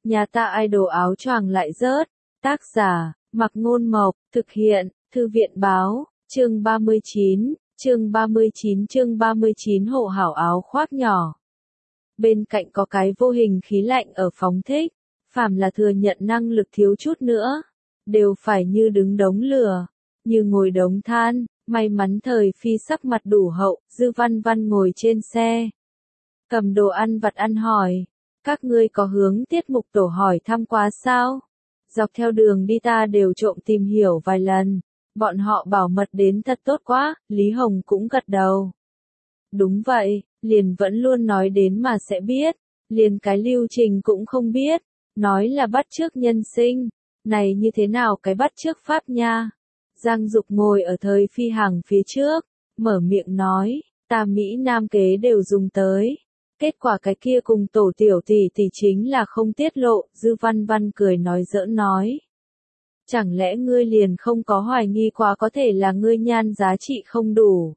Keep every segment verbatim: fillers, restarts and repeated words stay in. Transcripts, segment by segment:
Nhà ta idol áo choàng lại rớt. Tác giả, Mặc Ngôn Mộc, thực hiện, Thư viện Báo, chương ba mươi chín, chương ba mươi chín chương ba mươi chín hộ hảo áo khoác nhỏ. Bên cạnh có cái vô hình khí lạnh ở phóng thích, phàm là thừa nhận năng lực thiếu chút nữa, đều phải như đứng đống lửa, như ngồi đống than. May mắn thời phi sắc mặt đủ hậu, Dư Văn Văn ngồi trên xe. Cầm đồ ăn vặt ăn hỏi, các ngươi có hướng tiết mục tổ hỏi thăm quá sao? Dọc theo đường đi ta đều trộm tìm hiểu vài lần, bọn họ bảo mật đến thật tốt quá, Lý Hồng cũng gật đầu. Đúng vậy, liền vẫn luôn nói đến mà sẽ biết, liền cái lưu trình cũng không biết, nói là bắt chước nhân sinh, này như thế nào cái bắt chước pháp nha? Giang Dục ngồi ở thời phi hàng phía trước, mở miệng nói, ta Mỹ Nam kế đều dùng tới. Kết quả cái kia cùng tổ tiểu tỷ tỷ chính là không tiết lộ, Dư Văn Văn cười nói giỡn nói. Chẳng lẽ ngươi liền không có hoài nghi quá có thể là ngươi nhan giá trị không đủ?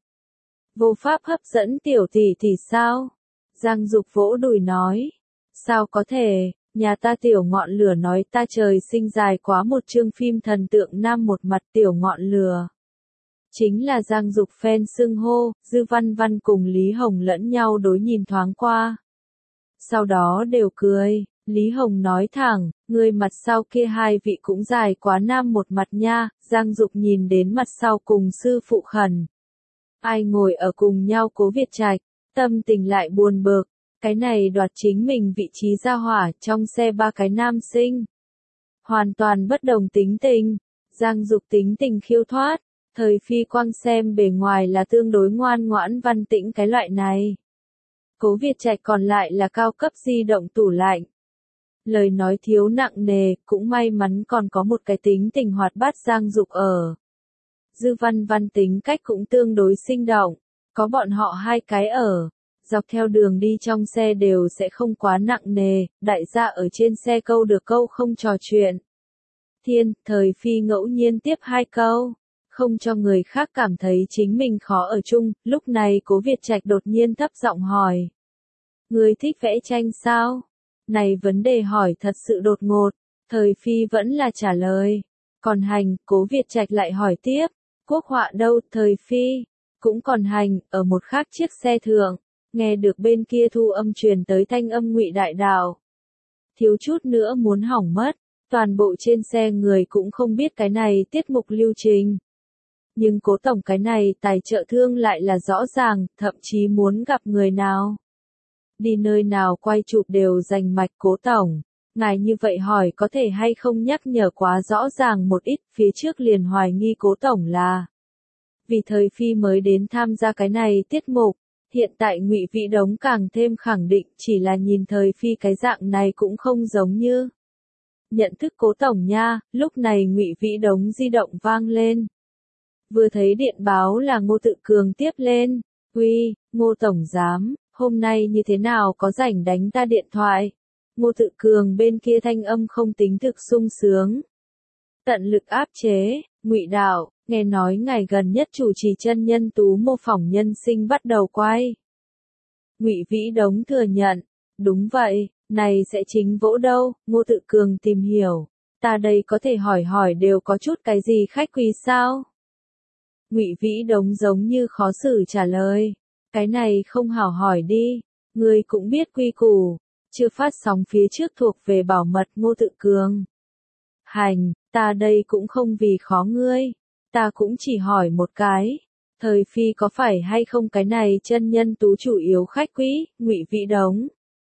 Vô pháp hấp dẫn tiểu tỷ tỷ sao? Giang Dục vỗ đùi nói. Sao có thể, nhà ta tiểu ngọn lửa nói ta trời sinh dài quá một chương phim thần tượng nam một mặt tiểu ngọn lửa. Chính là Giang Dục fan xưng hô, Dư Văn Văn cùng Lý Hồng lẫn nhau đối nhìn thoáng qua. Sau đó đều cười, Lý Hồng nói thẳng, người mặt sau kia hai vị cũng dài quá nam một mặt nha, Giang Dục nhìn đến mặt sau cùng sư phụ khẩn. Ai ngồi ở cùng nhau Cố Việt Trạch, tâm tình lại buồn bực, cái này đoạt chính mình vị trí gia hỏa trong xe ba cái nam sinh. Hoàn toàn bất đồng tính tình, Giang Dục tính tình khiêu thoát. Thời phi quang xem bề ngoài là tương đối ngoan ngoãn văn tĩnh cái loại này. Cố Việt Trạch còn lại là cao cấp di động tủ lạnh. Lời nói thiếu nặng nề, cũng may mắn còn có một cái tính tình hoạt bát Giang Dục ở. Dư Văn Văn tính cách cũng tương đối sinh động, có bọn họ hai cái ở. Dọc theo đường đi trong xe đều sẽ không quá nặng nề, đại gia ở trên xe câu được câu không trò chuyện. Thiên, thời phi ngẫu nhiên tiếp hai câu. Không cho người khác cảm thấy chính mình khó ở chung, lúc này Cố Việt Trạch đột nhiên thấp giọng hỏi. Người thích vẽ tranh sao? Này vấn đề hỏi thật sự đột ngột, thời phi vẫn là trả lời. Còn hành, Cố Việt Trạch lại hỏi tiếp, quốc họa đâu, thời phi? Cũng còn hành, ở một khác chiếc xe thượng, nghe được bên kia thu âm truyền tới thanh âm Ngụy Đại Đạo. Thiếu chút nữa muốn hỏng mất, toàn bộ trên xe người cũng không biết cái này tiết mục lưu trình. Nhưng Cố tổng cái này tài trợ thương lại là rõ ràng, thậm chí muốn gặp người nào. Đi nơi nào quay chụp đều dành mạch Cố tổng. Ngài như vậy hỏi có thể hay không nhắc nhở quá rõ ràng một ít, phía trước liền hoài nghi Cố tổng là. Vì thời phi mới đến tham gia cái này tiết mục, hiện tại Ngụy Vĩ Đống càng thêm khẳng định chỉ là nhìn thời phi cái dạng này cũng không giống như. Nhận thức Cố tổng nha, lúc này Ngụy Vĩ Đống di động vang lên. Vừa thấy điện báo là Ngô Tự Cường tiếp lên, uy, Ngô Tổng Giám, hôm nay như thế nào có rảnh đánh ta điện thoại? Ngô Tự Cường bên kia thanh âm không tính thực sung sướng. Tận lực áp chế, Ngụy Đạo, nghe nói ngày gần nhất chủ trì chân nhân tú mô phỏng nhân sinh bắt đầu quay. Ngụy Vĩ Đống thừa nhận, đúng vậy, này sẽ chính vỗ đâu, Ngô Tự Cường tìm hiểu, ta đây có thể hỏi hỏi đều có chút cái gì khách quý sao? Ngụy Vĩ Đống giống như khó xử trả lời, cái này không hảo hỏi đi, ngươi cũng biết quy củ, chưa phát sóng phía trước thuộc về bảo mật Ngô Tự Cường. Hành, ta đây cũng không vì khó ngươi, ta cũng chỉ hỏi một cái, thời phi có phải hay không cái này chân nhân tú chủ yếu khách quý, Ngụy Vĩ Đống.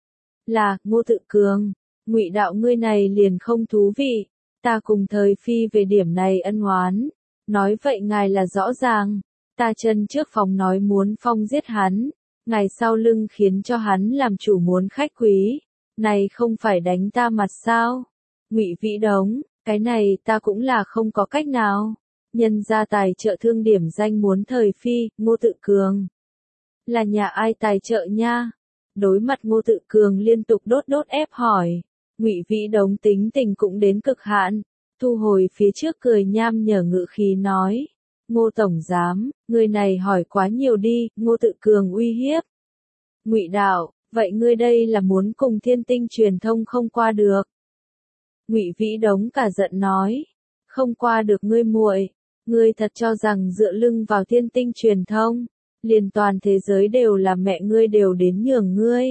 Là, Ngô Tự Cường, Ngụy Đạo ngươi này liền không thú vị, ta cùng thời phi về điểm này ân oán. Nói vậy ngài là rõ ràng, ta chân trước phòng nói muốn phong giết hắn, ngài sau lưng khiến cho hắn làm chủ muốn khách quý, này không phải đánh ta mặt sao? Ngụy Vĩ Đống, cái này ta cũng là không có cách nào, nhân gia tài trợ thương điểm danh muốn thời phi, Ngô Tự Cường. Là nhà ai tài trợ nha? Đối mặt Ngô Tự Cường liên tục đốt đốt ép hỏi, Ngụy Vĩ Đống tính tình cũng đến cực hạn. Thu hồi phía trước cười nham nhở ngự khí nói. Ngô Tổng Giám, người này hỏi quá nhiều đi, Ngô Tự Cường uy hiếp. Ngụy Đạo, vậy ngươi đây là muốn cùng Thiên Tinh truyền thông không qua được. Ngụy Vĩ Đống cả giận nói, không qua được ngươi muội, ngươi thật cho rằng dựa lưng vào Thiên Tinh truyền thông, liền toàn thế giới đều là mẹ ngươi đều đến nhường ngươi.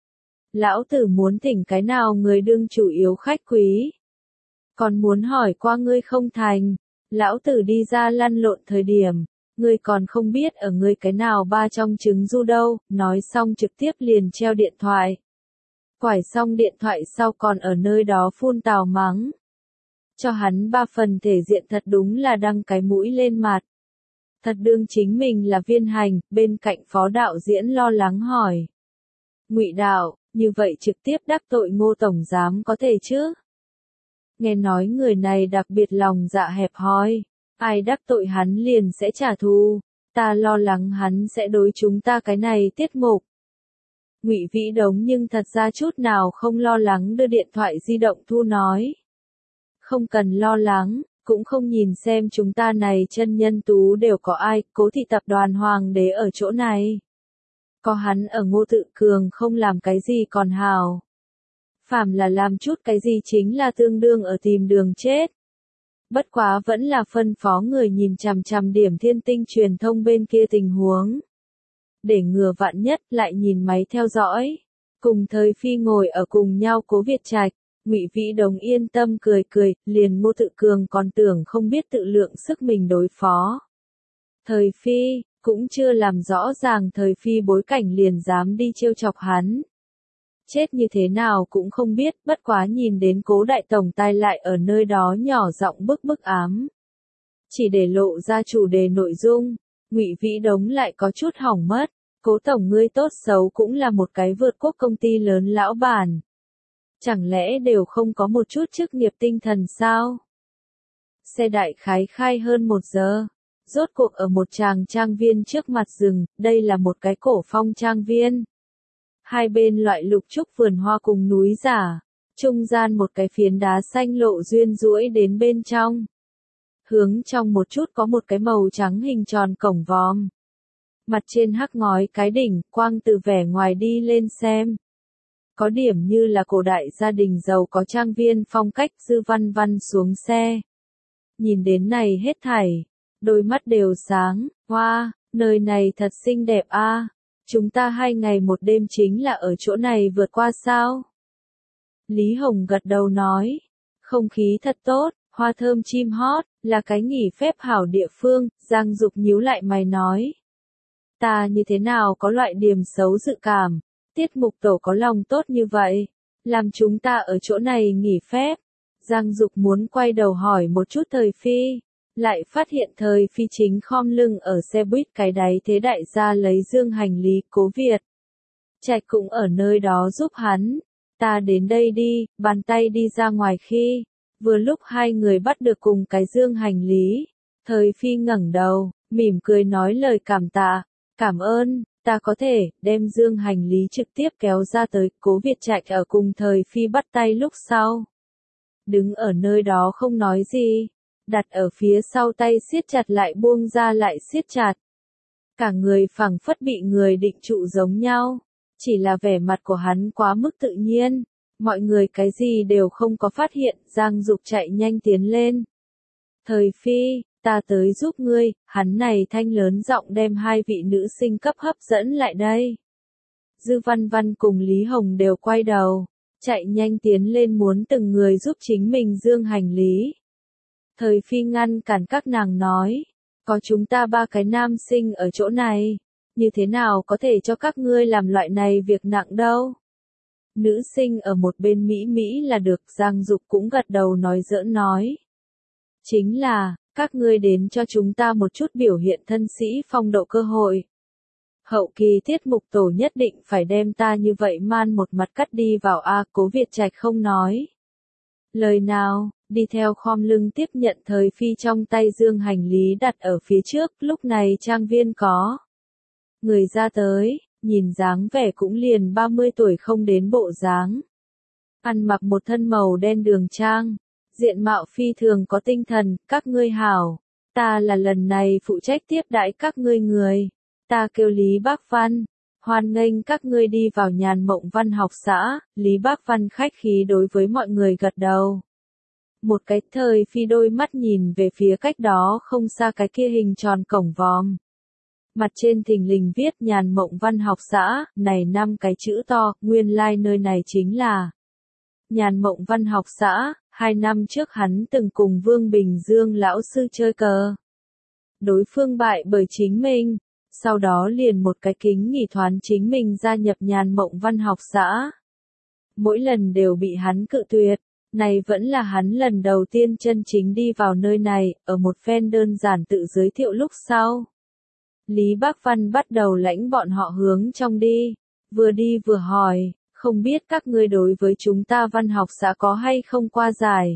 Lão tử muốn thỉnh cái nào người đương chủ yếu khách quý. Còn muốn hỏi qua ngươi không thành, lão tử đi ra lăn lộn thời điểm, ngươi còn không biết ở ngươi cái nào ba trong trứng du đâu, nói xong trực tiếp liền treo điện thoại. Quải xong điện thoại sau còn ở nơi đó phun tào mắng. Cho hắn ba phần thể diện thật đúng là đăng cái mũi lên mặt. Thật đương chính mình là Viên Hành, bên cạnh phó đạo diễn lo lắng hỏi. Ngụy đạo, như vậy trực tiếp đắc tội Ngô tổng giám có thể chứ? Nghe nói người này đặc biệt lòng dạ hẹp hòi, ai đắc tội hắn liền sẽ trả thù, ta lo lắng hắn sẽ đối chúng ta cái này tiết mục. Ngụy Vĩ Đống nhưng thật ra chút nào không lo lắng đưa điện thoại di động thu nói. Không cần lo lắng, cũng không nhìn xem chúng ta này chân nhân tú đều có ai, Cố thị tập đoàn Hoàng đế ở chỗ này. Có hắn ở Ngô Tự Cường không làm cái gì còn hào. Phàm là làm chút cái gì chính là tương đương ở tìm đường chết. Bất quá vẫn là phân phó người nhìn chằm chằm điểm Thiên Tinh truyền thông bên kia tình huống. Để ngừa vạn nhất lại nhìn máy theo dõi. Cùng Thời Phi ngồi ở cùng nhau Cố Việt Trạch, Ngụy Vĩ Đống yên tâm cười cười, liền Ngô Tự Cường còn tưởng không biết tự lượng sức mình đối phó. Thời Phi, cũng chưa làm rõ ràng Thời Phi bối cảnh liền dám đi trêu chọc hắn. Chết như thế nào cũng không biết, bất quá nhìn đến Cố đại tổng tài lại ở nơi đó nhỏ giọng bức bức ám. Chỉ để lộ ra chủ đề nội dung, Ngụy Vĩ Đống lại có chút hỏng mất. Cố tổng ngươi tốt xấu cũng là một cái vượt quốc công ty lớn lão bản. Chẳng lẽ đều không có một chút chức nghiệp tinh thần sao? Xe đại khái khai hơn một giờ. Rốt cuộc ở một tràng trang viên trước mặt rừng, đây là một cái cổ phong trang viên. Hai bên loại lục trúc vườn hoa cùng núi giả, trung gian một cái phiến đá xanh lộ duyên duỗi đến bên trong. Hướng trong một chút có một cái màu trắng hình tròn cổng vòm. Mặt trên hắc ngói cái đỉnh, quang từ vẻ ngoài đi lên xem. Có điểm như là cổ đại gia đình giàu có trang viên phong cách. Dư Văn Văn xuống xe. Nhìn đến này hết thảy, đôi mắt đều sáng, hoa, wow, nơi này thật xinh đẹp a. À. Chúng ta hai ngày một đêm chính là ở chỗ này vượt qua sao? Lý Hồng gật đầu nói, không khí thật tốt, hoa thơm chim hót, là cái nghỉ phép hảo địa phương. Giang Dục nhíu lại mày nói. Ta như thế nào có loại điểm xấu dự cảm, tiết mục tổ có lòng tốt như vậy, làm chúng ta ở chỗ này nghỉ phép. Giang Dục muốn quay đầu hỏi một chút Thời Phi, lại phát hiện Thời Phi chính khom lưng ở xe buýt cái đáy thế đại gia lấy dương hành lý. Cố Việt Trạch cũng ở nơi đó giúp hắn. Ta đến đây đi, bàn tay đi ra ngoài khi, vừa lúc hai người bắt được cùng cái dương hành lý. Thời Phi ngẩng đầu, mỉm cười nói lời cảm tạ. Cảm ơn, ta có thể đem dương hành lý trực tiếp kéo ra tới. Cố Việt Trạch ở cùng Thời Phi bắt tay lúc sau. Đứng ở nơi đó không nói gì, đặt ở phía sau tay siết chặt lại buông ra lại siết chặt. Cả người phẳng phất bị người định trụ giống nhau, chỉ là vẻ mặt của hắn quá mức tự nhiên, mọi người cái gì đều không có phát hiện. Giang Dục chạy nhanh tiến lên. Thời Phi, ta tới giúp ngươi. Hắn này thanh lớn giọng đem hai vị nữ sinh cấp hấp dẫn lại đây. Dư Văn Văn cùng Lý Hồng đều quay đầu, chạy nhanh tiến lên muốn từng người giúp chính mình dương hành lý. Thời Phi ngăn cản các nàng nói, có chúng ta ba cái nam sinh ở chỗ này, như thế nào có thể cho các ngươi làm loại này việc nặng đâu. Nữ sinh ở một bên Mỹ Mỹ là được. Giang Dục cũng gật đầu nói giỡn nói. Chính là, các ngươi đến cho chúng ta một chút biểu hiện thân sĩ phong độ cơ hội. Hậu kỳ tiết mục tổ nhất định phải đem ta như vậy man một mặt cắt đi vào a. À, Cố Việt Trạch không nói lời nào, đi theo khom lưng tiếp nhận Thời Phi trong tay dương hành lý đặt ở phía trước. Lúc này trang viên có người ra tới, nhìn dáng vẻ cũng liền ba mươi tuổi không đến bộ dáng. Ăn mặc một thân màu đen đường trang, diện mạo phi thường có tinh thần. Các ngươi hảo, ta là lần này phụ trách tiếp đãi các ngươi người, ta kêu Lý Bác Văn, hoan nghênh các ngươi đi vào Nhàn Mộng Văn học xã. Lý Bác Văn khách khí đối với mọi người gật đầu. Một cái thời phi đôi mắt nhìn về phía cách đó không xa cái kia hình tròn cổng vòm. Mặt trên thình lình viết Nhàn Mộng Văn học xã, này năm cái chữ to, nguyên lai like nơi này chính là Nhàn Mộng Văn học xã, hai năm trước hắn từng cùng Vương Bình Dương lão sư chơi cờ. Đối phương bại bởi chính mình, sau đó liền một cái kính nghỉ thoán chính mình gia nhập Nhàn Mộng Văn học xã. Mỗi lần đều bị hắn cự tuyệt, này vẫn là hắn lần đầu tiên chân chính đi vào nơi này, ở một phen đơn giản tự giới thiệu lúc sau. Lý Bác Văn bắt đầu lãnh bọn họ hướng trong đi, vừa đi vừa hỏi, không biết các ngươi đối với chúng ta văn học xã có hay không qua giải.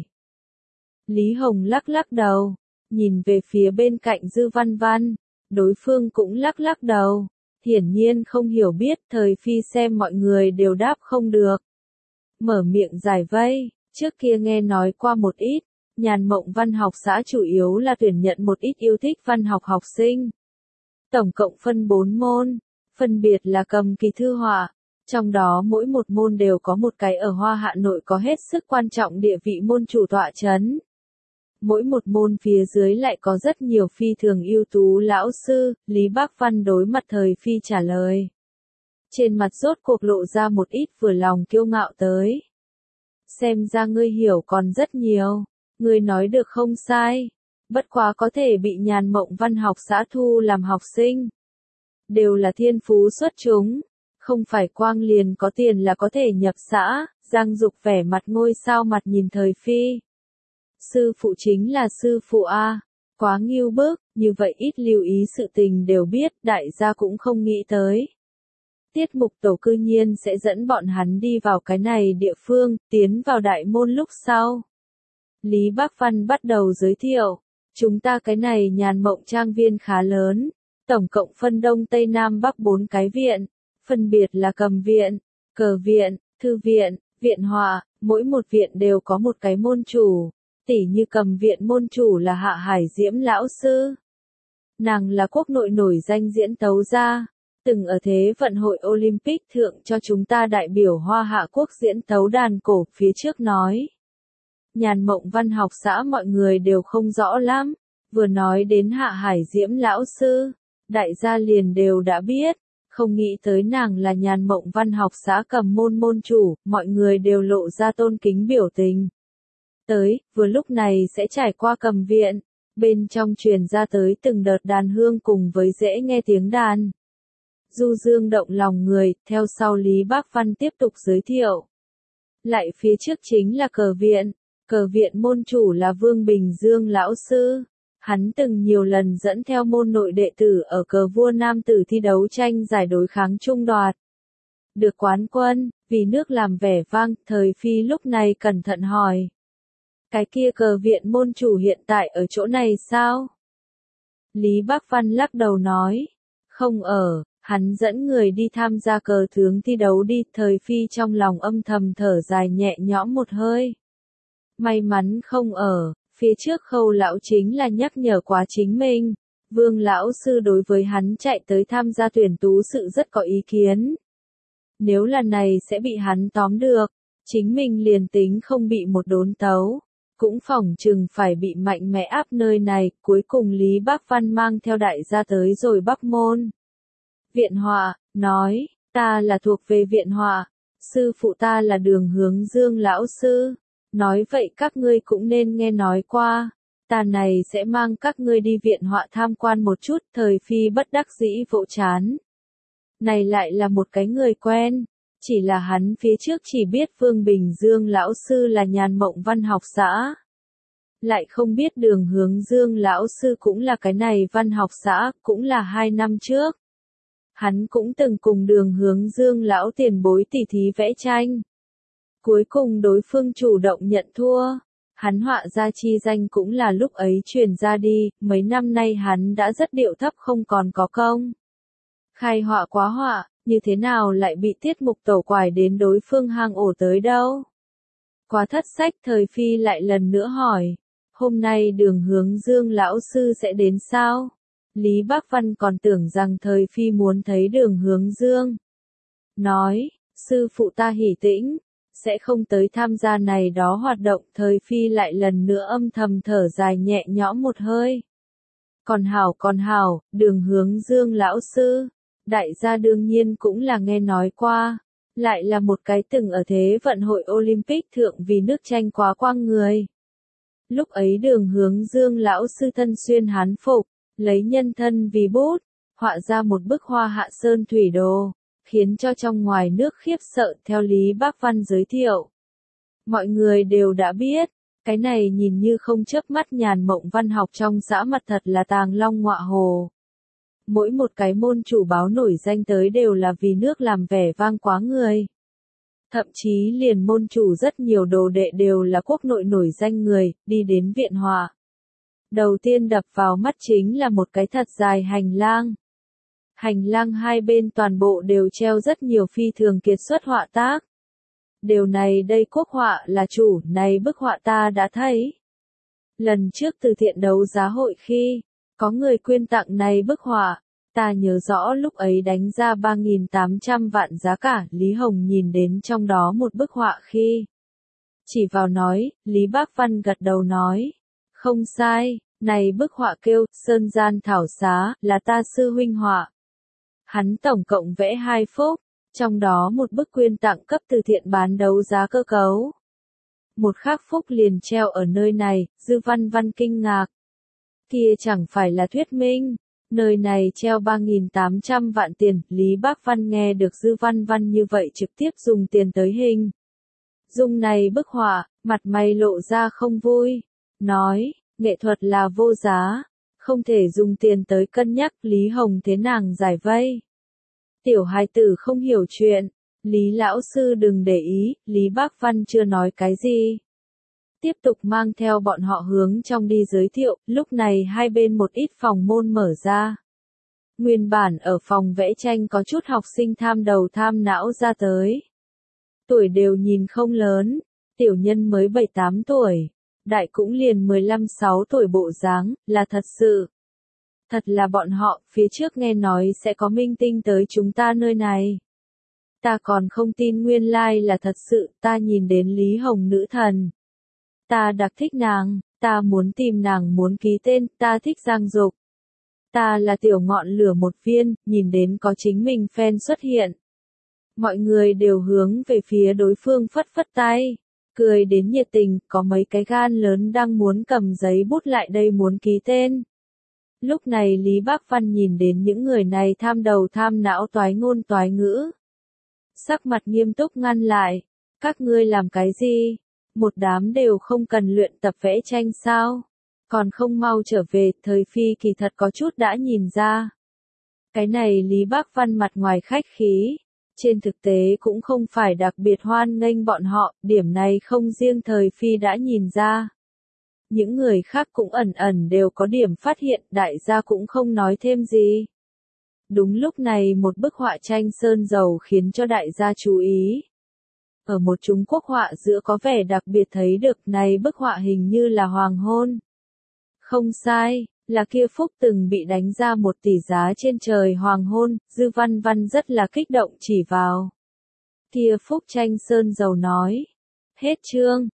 Lý Hồng lắc lắc đầu, nhìn về phía bên cạnh Dư Văn Văn, đối phương cũng lắc lắc đầu, hiển nhiên không hiểu biết, thời phi xem mọi người đều đáp không được. Mở miệng giải vây, trước kia nghe nói qua một ít, Nhàn Mộng Văn học xã chủ yếu là tuyển nhận một ít yêu thích văn học học sinh. Tổng cộng phân bốn môn, phân biệt là cầm kỳ thư họa, trong đó mỗi một môn đều có một cái ở Hoa Hạ Nội có hết sức quan trọng địa vị môn chủ tọa chấn. Mỗi một môn phía dưới lại có rất nhiều phi thường ưu tú lão sư, Lý Bác Văn đối mặt thời phi trả lời. Trên mặt rốt cuộc lộ ra một ít vừa lòng kiêu ngạo tới. Xem ra ngươi hiểu còn rất nhiều, ngươi nói được không sai. Bất quá có thể bị Nhàn Mộng Văn học xã thu làm học sinh. Đều là thiên phú xuất chúng, không phải quang liền có tiền là có thể nhập xã, Giang Dục vẻ mặt ngôi sao mặt nhìn thời phi. Sư phụ chính là sư phụ A, quá nghiêu bức, như vậy ít lưu ý sự tình đều biết, đại gia cũng không nghĩ tới. Tiết mục tổ cư nhiên sẽ dẫn bọn hắn đi vào cái này địa phương, tiến vào đại môn lúc sau. Lý Bác Văn bắt đầu giới thiệu. Chúng ta cái này Nhàn Mộng trang viên khá lớn, tổng cộng phân Đông Tây Nam Bắc bốn cái viện, phân biệt là cầm viện, cờ viện, thư viện, viện họa, mỗi một viện đều có một cái môn chủ, tỉ như cầm viện môn chủ là Hạ Hải Diễm lão sư. Nàng là quốc nội nổi danh diễn tấu gia, từng ở Thế vận hội Olympic thượng cho chúng ta đại biểu Hoa Hạ quốc diễn tấu đàn cổ, phía trước nói. Nhàn Mộng Văn học xã mọi người đều không rõ lắm, vừa nói đến Hạ Hải Diễm lão sư, đại gia liền đều đã biết, không nghĩ tới nàng là Nhàn Mộng Văn học xã cầm môn môn chủ, mọi người đều lộ ra tôn kính biểu tình. Tới, vừa lúc này sẽ trải qua cầm viện, bên trong truyền ra tới từng đợt đàn hương cùng với dễ nghe tiếng đàn. Du dương động lòng người, theo sau Lý Bác Văn tiếp tục giới thiệu. Lại phía trước chính là cờ viện. Cờ viện môn chủ là Vương Bình Dương lão sư, hắn từng nhiều lần dẫn theo môn nội đệ tử ở cờ vua nam tử thi đấu tranh giải đối kháng trung đoạt. Được quán quân, vì nước làm vẻ vang, thời phi lúc này cẩn thận hỏi. Cái kia cờ viện môn chủ hiện tại ở chỗ này sao? Lý Bác Văn lắc đầu nói, không ở, hắn dẫn người đi tham gia cờ tướng thi đấu đi, thời phi trong lòng âm thầm thở dài nhẹ nhõm một hơi. May mắn không ở, phía trước Khâu lão chính là nhắc nhở quá chính mình, Vương lão sư đối với hắn chạy tới tham gia tuyển tú sự rất có ý kiến. Nếu lần này sẽ bị hắn tóm được, chính mình liền tính không bị một đốn tấu, cũng phỏng chừng phải bị mạnh mẽ áp nơi này, cuối cùng Lý Bác Văn mang theo đại gia tới rồi Bắc Môn. Viện họa, nói, ta là thuộc về viện họa, sư phụ ta là Đường Hướng Dương lão sư. Nói vậy các ngươi cũng nên nghe nói qua, ta này sẽ mang các ngươi đi viện họa tham quan một chút, thời phi bất đắc dĩ vỗ chán. Này lại là một cái người quen, chỉ là hắn phía trước chỉ biết Vương Bình Dương lão sư là Nhàn Mộng Văn học xã. Lại không biết Đường Hướng Dương lão sư cũng là cái này văn học xã, cũng là hai năm trước. Hắn cũng từng cùng Đường Hướng Dương lão tiền bối tỉ thí vẽ tranh. Cuối cùng đối phương chủ động nhận thua, hắn họa ra chi danh cũng là lúc ấy truyền ra đi, mấy năm nay hắn đã rất điệu thấp không còn có công. Khai họa quá họa, như thế nào lại bị tiết mục tổ quải đến đối phương hang ổ tới đâu? Quá thất sách, thời phi lại lần nữa hỏi, hôm nay Đường Hướng Dương lão sư sẽ đến sao? Lý Bác Văn còn tưởng rằng thời phi muốn thấy Đường Hướng Dương. Nói, sư phụ ta hỉ tĩnh. sẽ không tới tham gia này đó hoạt động. Thời phi lại lần nữa âm thầm thở dài nhẹ nhõm một hơi. Còn hảo còn hảo, Đường Hướng Dương lão sư, đại gia đương nhiên cũng là nghe nói qua, lại là một cái từng ở thế vận hội Olympic thượng vì nước tranh quá quang người. Lúc ấy Đường Hướng Dương lão sư thân xuyên hán phục, lấy nhân thân vì bút, họa ra một bức hoa hạ sơn thủy đồ, khiến cho trong ngoài nước khiếp sợ. Theo Lý Bác Văn giới thiệu, mọi người đều đã biết, cái này nhìn như không chớp mắt nhàn mộng văn học trong dã mặt thật là tàng long ngọa hồ. Mỗi một cái môn chủ báo nổi danh tới đều là vì nước làm vẻ vang quá người. Thậm chí liền môn chủ rất nhiều đồ đệ đều là quốc nội nổi danh người, đi đến viện họa. Đầu tiên đập vào mắt chính là một cái thật dài hành lang. Hành lang hai bên toàn bộ đều treo rất nhiều phi thường kiệt xuất họa tác. Điều này đây quốc họa là chủ, này bức họa ta đã thấy. Lần trước từ thiện đấu giá hội khi, có người quyên tặng này bức họa, ta nhớ rõ lúc ấy đánh ra ba nghìn tám trăm vạn giá cả. Lý Hồng nhìn đến trong đó một bức họa khi chỉ vào nói, Lý Bác Văn gật đầu nói, không sai, này bức họa kêu Sơn Gian Thảo Xá, là ta sư huynh họa. Hắn tổng cộng vẽ hai phúc, trong đó một bức quyên tặng cấp từ thiện bán đấu giá cơ cấu. Một khác phúc liền treo ở nơi này. Dư Văn Văn kinh ngạc. Kia chẳng phải là thuyết minh, nơi này treo ba nghìn tám trăm vạn tiền. Lý Bác Văn nghe được Dư Văn Văn như vậy trực tiếp dùng tiền tới hình. Dùng này bức họa, mặt mày lộ ra không vui. Nói, nghệ thuật là vô giá, không thể dùng tiền tới cân nhắc. Lý Hồng thế nàng giải vây. Tiểu hài tử không hiểu chuyện, Lý lão sư đừng để ý. Lý Bác Văn chưa nói cái gì. Tiếp tục mang theo bọn họ hướng trong đi giới thiệu. Lúc này hai bên một ít phòng môn mở ra. Nguyên bản ở phòng vẽ tranh có chút học sinh tham đầu tham não ra tới. Tuổi đều nhìn không lớn, tiểu nhân mới bảy tám tuổi, đại cũng liền mười lăm sáu tuổi bộ dáng, là thật sự. Thật là bọn họ, phía trước nghe nói sẽ có minh tinh tới chúng ta nơi này. Ta còn không tin nguyên lai like là thật sự. Ta nhìn đến Lý Hồng nữ thần, ta đặc thích nàng, ta muốn tìm nàng muốn ký tên. Ta thích Giang Dục, ta là tiểu ngọn lửa một viên. Nhìn đến có chính mình fan xuất hiện, mọi người đều hướng về phía đối phương phất phất tay, cười đến nhiệt tình. Có mấy cái gan lớn đang muốn cầm giấy bút lại đây muốn ký tên. Lúc này Lý Bác Văn nhìn đến những người này tham đầu tham não toái ngôn toái ngữ. Sắc mặt nghiêm túc ngăn lại. Các ngươi làm cái gì? Một đám đều không cần luyện tập vẽ tranh sao? Còn không mau trở về. Thời phi kỳ thật có chút đã nhìn ra. Cái này Lý Bác Văn mặt ngoài khách khí. Trên thực tế cũng không phải đặc biệt hoan nghênh bọn họ. Điểm này không riêng thời phi đã nhìn ra. Những người khác cũng ẩn ẩn đều có điểm phát hiện. Đại gia cũng không nói thêm gì. Đúng lúc này một bức họa tranh sơn dầu khiến cho đại gia chú ý. Ở một Trung Quốc họa giữa có vẻ đặc biệt thấy được. Này bức họa hình như là hoàng hôn. Không sai, là kia phúc từng bị đánh ra một tỷ giá trên trời hoàng hôn. Dư Văn Văn rất là kích động chỉ vào kia phúc tranh sơn dầu nói. Hết chương.